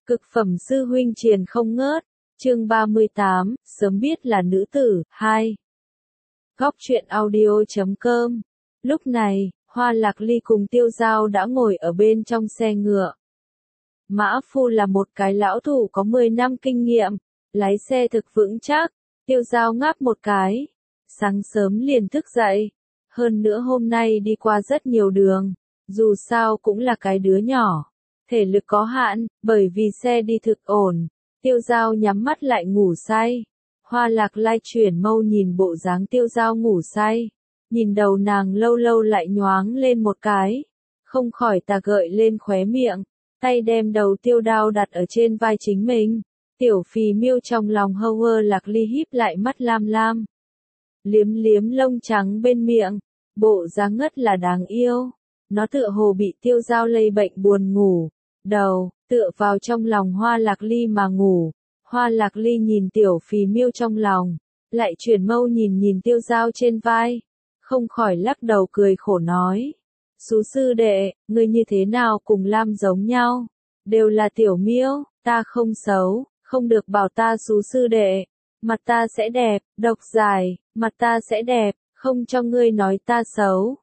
Cực phẩm sư huynh triền không ngớt, chương 38, sớm biết là nữ tử, 2. Góc truyện audio.com. Lúc này, Hoa Lạc Ly cùng Tiêu Giao đã ngồi ở bên trong xe ngựa. Mã Phu là một cái lão thủ có 10 năm kinh nghiệm, lái xe thực vững chắc. Tiêu Giao ngáp một cái, sáng sớm liền thức dậy. Hơn nữa hôm nay đi qua rất nhiều đường, dù sao cũng là cái đứa nhỏ. Thể lực có hạn, bởi vì xe đi thực ổn. Tiêu Giao nhắm mắt lại ngủ say. Hoa Lạc Lai chuyển mâu nhìn bộ dáng Tiêu Giao ngủ say. Nhìn đầu nàng lâu lâu lại nhoáng lên một cái. Không khỏi tà gợi lên khóe miệng. Tay đem đầu Tiêu Đao đặt ở trên vai chính mình. Tiểu phì miêu trong lòng Hoa Lạc Ly híp lại mắt lam lam. Liếm liếm lông trắng bên miệng. Bộ dáng ngất là đáng yêu. Nó tựa hồ bị Tiêu Giao lây bệnh buồn ngủ. Đầu, tựa vào trong lòng Hoa Lạc Ly mà ngủ. Hoa Lạc Ly nhìn tiểu phì miêu trong lòng, lại chuyển mâu nhìn Tiêu Giao trên vai. Không khỏi lắc đầu cười khổ nói. Sú sư đệ, ngươi như thế nào cùng Lam giống nhau? Đều là tiểu miêu, ta không xấu, không được bảo ta sú sư đệ. Mặt ta sẽ đẹp, độc dài, mặt ta sẽ đẹp, không cho ngươi nói ta xấu.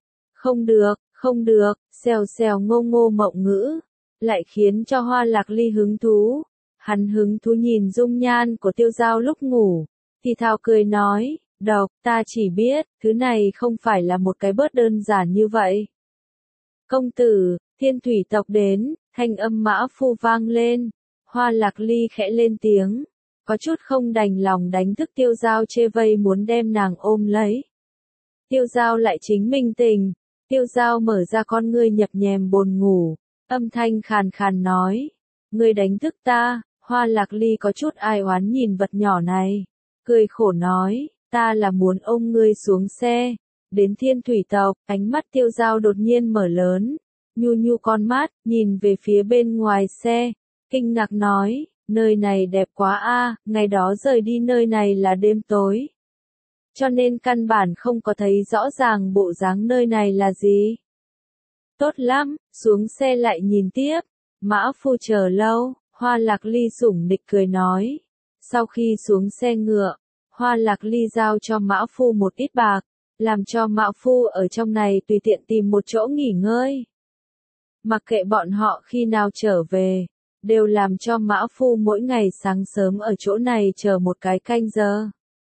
Không được, xèo xèo ngô ngô mộng ngữ. Lại khiến cho Hoa Lạc Ly hứng thú. Hắn hứng thú nhìn dung nhan của Tiêu Giao lúc ngủ, thì thào cười nói, độc, ta chỉ biết, thứ này không phải là một cái bớt đơn giản như vậy. Công tử, Thiên Thủy tộc đến, thanh âm Mã Phu vang lên, Hoa Lạc Ly khẽ lên tiếng, có chút không đành lòng đánh thức Tiêu Giao chê vây muốn đem nàng ôm lấy. Tiêu Giao lại chính minh tình, Tiêu Giao mở ra con ngươi nhập nhèm buồn ngủ. Âm thanh khàn khàn nói, ngươi đánh thức ta. Hoa Lạc Ly có chút ai oán nhìn vật nhỏ này, cười khổ nói, ta là muốn ôm ngươi xuống xe. Đến Thiên Thủy tộc, ánh mắt Tiêu Giao đột nhiên mở lớn, nhu nhu con mắt, nhìn về phía bên ngoài xe, kinh ngạc nói, nơi này đẹp quá a, ngày đó rời đi nơi này là đêm tối. Cho nên căn bản không có thấy rõ ràng bộ dáng nơi này là gì. Tốt lắm, xuống xe lại nhìn tiếp. Mã Phu chờ lâu, Hoa Lạc Ly sủng nịch cười nói. Sau khi xuống xe ngựa, Hoa Lạc Ly giao cho Mã Phu một ít bạc, làm cho Mã Phu ở trong này tùy tiện tìm một chỗ nghỉ ngơi. Mặc kệ bọn họ khi nào trở về, đều làm cho Mã Phu mỗi ngày sáng sớm ở chỗ này chờ một cái canh giờ.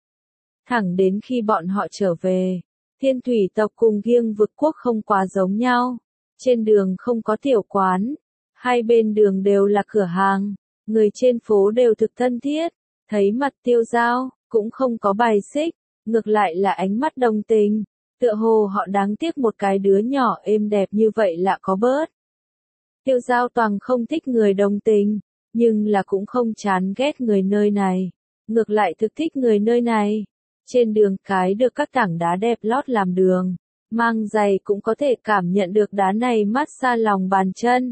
Thẳng đến khi bọn họ trở về, Thiên Thủy tộc cùng Kiêng Vực quốc không quá giống nhau. Trên đường không có tiểu quán, hai bên đường đều là cửa hàng, người trên phố đều thực thân thiết, thấy mặt Tiêu Giao, cũng không có bài xích, ngược lại là ánh mắt đồng tình, tựa hồ họ đáng tiếc một cái đứa nhỏ êm đẹp như vậy lạ có bớt. Tiêu Giao toàn không thích người đồng tình, nhưng là cũng không chán ghét người nơi này, ngược lại thực thích người nơi này. Trên đường cái được các tảng đá đẹp lót làm đường. Mang giày cũng có thể cảm nhận được đá này mát xa lòng bàn chân.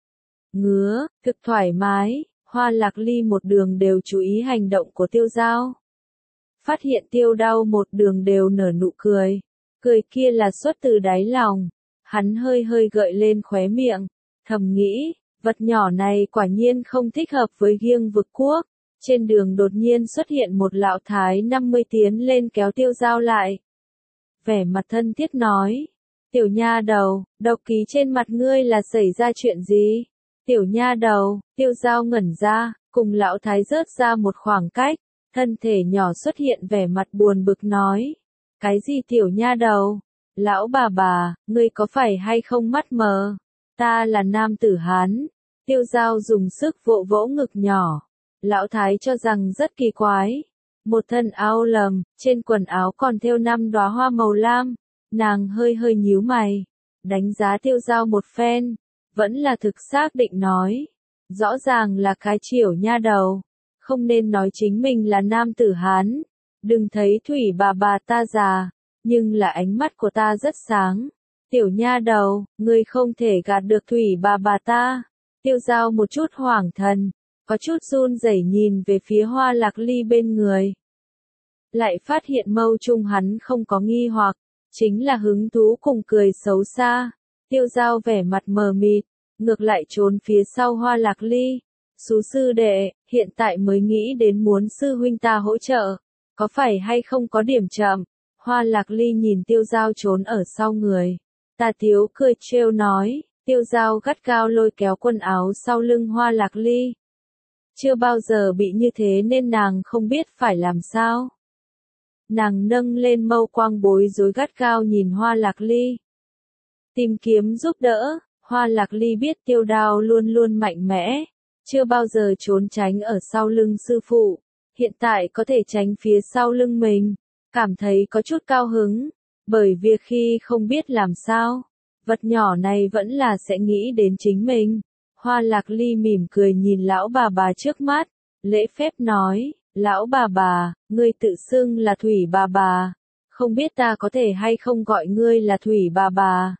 Ngứa, thực thoải mái, Hoa Lạc Ly một đường đều chú ý hành động của Tiêu Giao. Phát hiện Tiêu Đao một đường đều nở nụ cười. Cười kia là xuất từ đáy lòng. Hắn hơi hơi gợi lên khóe miệng. Thầm nghĩ, vật nhỏ này quả nhiên không thích hợp với Kiêng Vực quốc. Trên đường đột nhiên xuất hiện một lão thái 50 tiến lên kéo Tiêu Giao lại. Vẻ mặt thân thiết nói, tiểu nha đầu, độc ký trên mặt ngươi là xảy ra chuyện gì? Tiểu nha đầu, Tiêu Giao ngẩn ra, cùng lão thái rớt ra một khoảng cách, thân thể nhỏ xuất hiện vẻ mặt buồn bực nói, cái gì tiểu nha đầu? Lão bà, ngươi có phải hay không mắt mờ? Ta là nam tử Hán. Tiêu Giao dùng sức vỗ vỗ ngực nhỏ, lão thái cho rằng rất kỳ quái. Một thân áo lầm, trên quần áo còn thêu 5 đóa hoa màu lam, nàng hơi hơi nhíu mày, đánh giá Tiêu Giao một phen, vẫn là thực xác định nói, rõ ràng là cái chiểu nha đầu, không nên nói chính mình là nam tử Hán, đừng thấy Thủy bà ta già, nhưng là ánh mắt của ta rất sáng, tiểu nha đầu, ngươi không thể gạt được Thủy bà ta. Tiêu Giao một chút hoảng thần, có chút run rẩy nhìn về phía Hoa Lạc Ly bên người. Lại phát hiện mâu trung hắn không có nghi hoặc, chính là hứng thú cùng cười xấu xa. Tiêu Giao vẻ mặt mờ mịt, ngược lại trốn phía sau Hoa Lạc Ly. Sú sư đệ, hiện tại mới nghĩ đến muốn sư huynh ta hỗ trợ, có phải hay không có điểm chậm? Hoa Lạc Ly nhìn Tiêu Giao trốn ở sau người. Tà Tiếu cười trêu nói, Tiêu Giao gắt gao lôi kéo quần áo sau lưng Hoa Lạc Ly. Chưa bao giờ bị như thế nên nàng không biết phải làm sao. Nàng nâng lên mâu quang bối rối gắt gao nhìn Hoa Lạc Ly. Tìm kiếm giúp đỡ, Hoa Lạc Ly biết Tiêu Đao luôn luôn mạnh mẽ, chưa bao giờ trốn tránh ở sau lưng sư phụ, hiện tại có thể tránh phía sau lưng mình, cảm thấy có chút cao hứng, bởi việc khi không biết làm sao, vật nhỏ này vẫn là sẽ nghĩ đến chính mình. Hoa Lạc Ly mỉm cười nhìn lão bà trước mắt, lễ phép nói, lão bà, ngươi tự xưng là Thủy bà, không biết ta có thể hay không gọi ngươi là Thủy bà.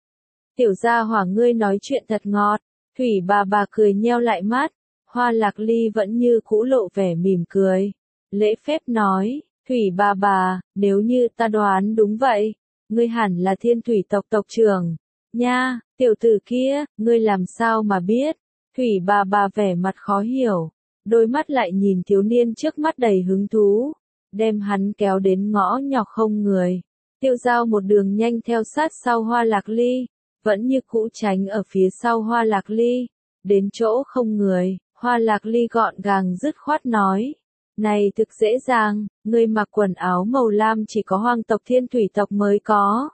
Tiểu gia hỏa ngươi nói chuyện thật ngọt, Thủy bà cười nheo lại mắt, Hoa Lạc Ly vẫn như cũ lộ vẻ mỉm cười, lễ phép nói, Thủy bà, nếu như ta đoán đúng vậy, ngươi hẳn là Thiên Thủy tộc tộc trưởng, nha, tiểu tử kia, ngươi làm sao mà biết, Thủy bà vẻ mặt khó hiểu, đôi mắt lại nhìn thiếu niên trước mắt đầy hứng thú, đem hắn kéo đến ngõ nhỏ không người, Tiêu Giao một đường nhanh theo sát sau Hoa Lạc Ly, vẫn như cũ tránh ở phía sau Hoa Lạc Ly, đến chỗ không người, Hoa Lạc Ly gọn gàng dứt khoát nói, này thực dễ dàng, ngươi mặc quần áo màu lam chỉ có hoàng tộc Thiên Thủy tộc mới có.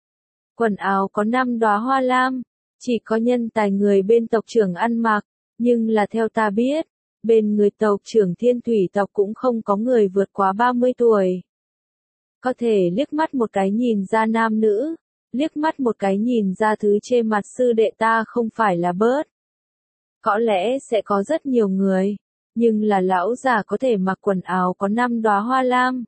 Quần áo có 5 đóa hoa lam, chỉ có nhân tài người bên tộc trưởng ăn mặc, nhưng là theo ta biết, bên người tộc trưởng Thiên Thủy tộc cũng không có người vượt quá 30 tuổi. Có thể liếc mắt một cái nhìn ra nam nữ, liếc mắt một cái nhìn ra thứ trên mặt sư đệ ta không phải là bớt. Có lẽ sẽ có rất nhiều người, nhưng là lão già có thể mặc quần áo có 5 đóa hoa lam.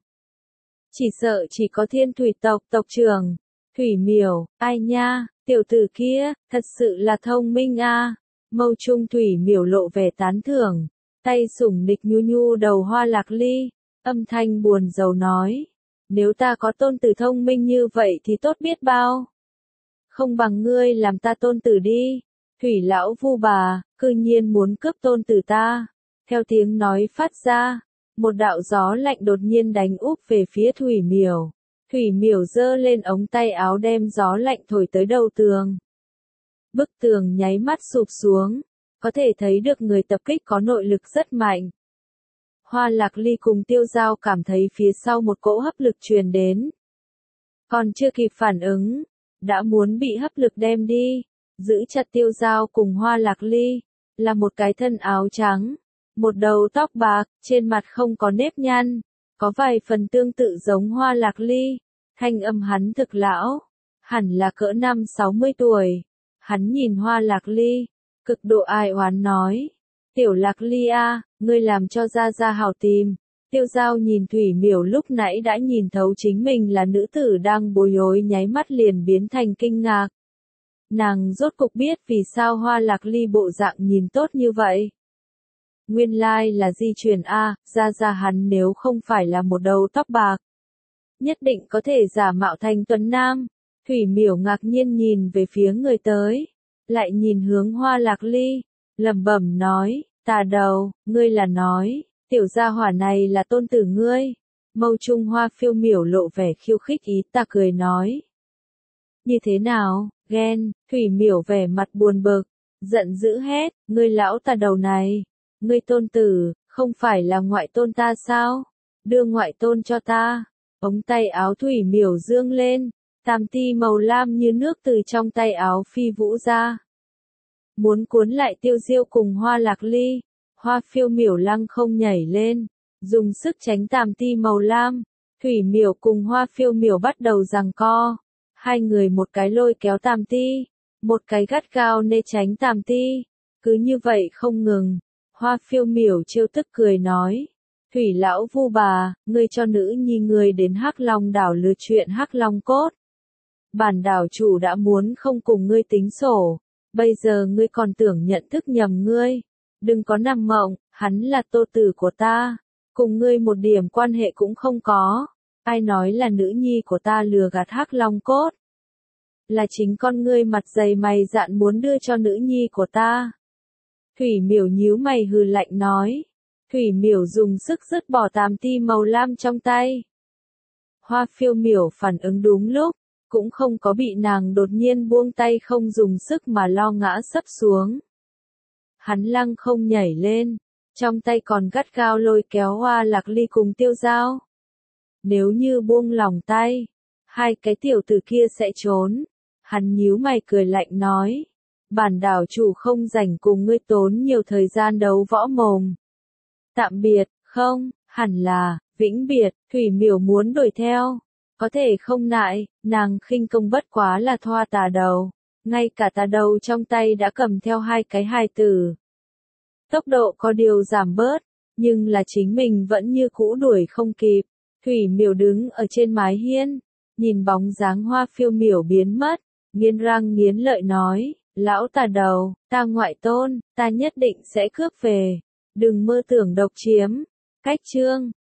Chỉ sợ chỉ có Thiên Thủy tộc tộc trưởng, Thủy Miểu, ai nha, tiểu tử kia, thật sự là thông minh a. Mâu trung Thủy Miểu lộ vẻ tán thưởng, tay sủng nịch nhu nhu đầu Hoa Lạc Ly, âm thanh buồn rầu nói, nếu ta có tôn tử thông minh như vậy thì tốt biết bao. Không bằng ngươi làm ta tôn tử đi, Thủy lão vu bà, cư nhiên muốn cướp tôn tử ta. Theo tiếng nói phát ra, một đạo gió lạnh đột nhiên đánh úp về phía Thủy Miểu. Thủy Miểu giơ lên ống tay áo đem gió lạnh thổi tới đầu tường. Bức tường nháy mắt sụp xuống, có thể thấy được người tập kích có nội lực rất mạnh. Hoa Lạc Ly cùng Tiêu Giao cảm thấy phía sau một cỗ hấp lực truyền đến. Còn chưa kịp phản ứng, đã muốn bị hấp lực đem đi, giữ chặt Tiêu Giao cùng Hoa Lạc Ly, là một cái thân áo trắng, một đầu tóc bạc, trên mặt không có nếp nhăn, có vài phần tương tự giống Hoa Lạc Ly, thanh âm hắn thực lão, hẳn là cỡ 50-60 tuổi. Hắn nhìn Hoa Lạc Ly, cực độ ai oán nói, Tiểu Lạc Ly a, ngươi làm cho gia hảo tìm. Tiêu Giao nhìn Thủy Miểu lúc nãy đã nhìn thấu chính mình là nữ tử đang bối rối nháy mắt liền biến thành kinh ngạc. Nàng rốt cục biết vì sao Hoa Lạc Ly bộ dạng nhìn tốt như vậy. Nguyên lai là di truyền a, gia hắn nếu không phải là một đầu tóc bạc, nhất định có thể giả mạo thành tuấn nam. Thủy Miểu ngạc nhiên nhìn về phía người tới, lại nhìn hướng Hoa Lạc Ly, lẩm bẩm nói, tà đầu, ngươi là nói, tiểu gia hỏa này là tôn tử ngươi. Mâu trung Hoa Phiêu Miểu lộ vẻ khiêu khích ý ta cười nói. Như thế nào, ghen, Thủy Miểu vẻ mặt buồn bực, giận dữ hét, ngươi lão tà đầu này, ngươi tôn tử, không phải là ngoại tôn ta sao, đưa ngoại tôn cho ta. Ống tay áo Thủy Miểu dương lên, tam ti màu lam như nước từ trong tay áo phi vũ ra. Muốn cuốn lại Tiêu Diêu cùng Hoa Lạc Ly, Hoa Phiêu Miểu lăng không nhảy lên, dùng sức tránh tam ti màu lam. Thủy Miểu cùng Hoa Phiêu Miểu bắt đầu giằng co. Hai người một cái lôi kéo tam ti, một cái gắt gao nê tránh tam ti. Cứ như vậy không ngừng. Hoa Phiêu Miểu trêu tức cười nói. Thủy lão vu bà, ngươi cho nữ nhi ngươi đến Hắc Long đảo lừa chuyện Hắc Long cốt. Bản đảo chủ đã muốn không cùng ngươi tính sổ, bây giờ ngươi còn tưởng nhận thức nhầm ngươi. Đừng có nằm mộng, hắn là tô tử của ta, cùng ngươi một điểm quan hệ cũng không có. Ai nói là nữ nhi của ta lừa gạt Hắc Long cốt? Là chính con ngươi mặt dày mày dạn muốn đưa cho nữ nhi của ta. Thủy Miểu nhíu mày hừ lạnh nói. Thủy Miểu dùng sức dứt bỏ tàm ti màu lam trong tay. Hoa Phiêu Miểu phản ứng đúng lúc, cũng không có bị nàng đột nhiên buông tay không dùng sức mà lo ngã sấp xuống. Hắn lăng không nhảy lên, trong tay còn gắt gao lôi kéo Hoa Lạc Ly cùng Tiêu Giao. Nếu như buông lòng tay, hai cái tiểu tử kia sẽ trốn. Hắn nhíu mày cười lạnh nói. Bản đảo chủ không rảnh cùng ngươi tốn nhiều thời gian đấu võ mồm. Tạm biệt, không, hẳn là, vĩnh biệt, Thủy Miểu muốn đuổi theo. Có thể không nại, nàng khinh công bất quá là thoa tà đầu. Ngay cả tà đầu trong tay đã cầm theo hai cái hài tử. Tốc độ có điều giảm bớt, nhưng là chính mình vẫn như cũ đuổi không kịp. Thủy Miểu đứng ở trên mái hiên, nhìn bóng dáng Hoa Phiêu Miểu biến mất, nghiến răng nghiến lợi nói, lão tà đầu, ta ngoại tôn, ta nhất định sẽ cướp về, đừng mơ tưởng độc chiếm. Cách chương